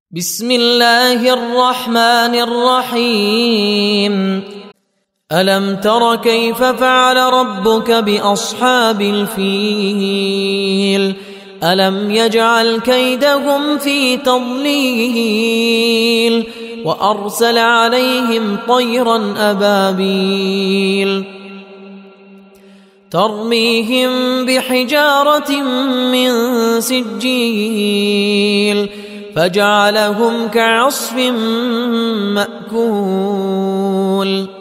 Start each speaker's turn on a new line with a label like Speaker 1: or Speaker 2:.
Speaker 1: بسم الله الرحمن الرحيم ألم تر كيف فعل ربك بأصحاب الفيل ألم يجعل كيدهم في تضليل وأرسل عليهم طيرا أبابيل ترميهم بحجارة من سجيل فجعلهم كعصف مأكول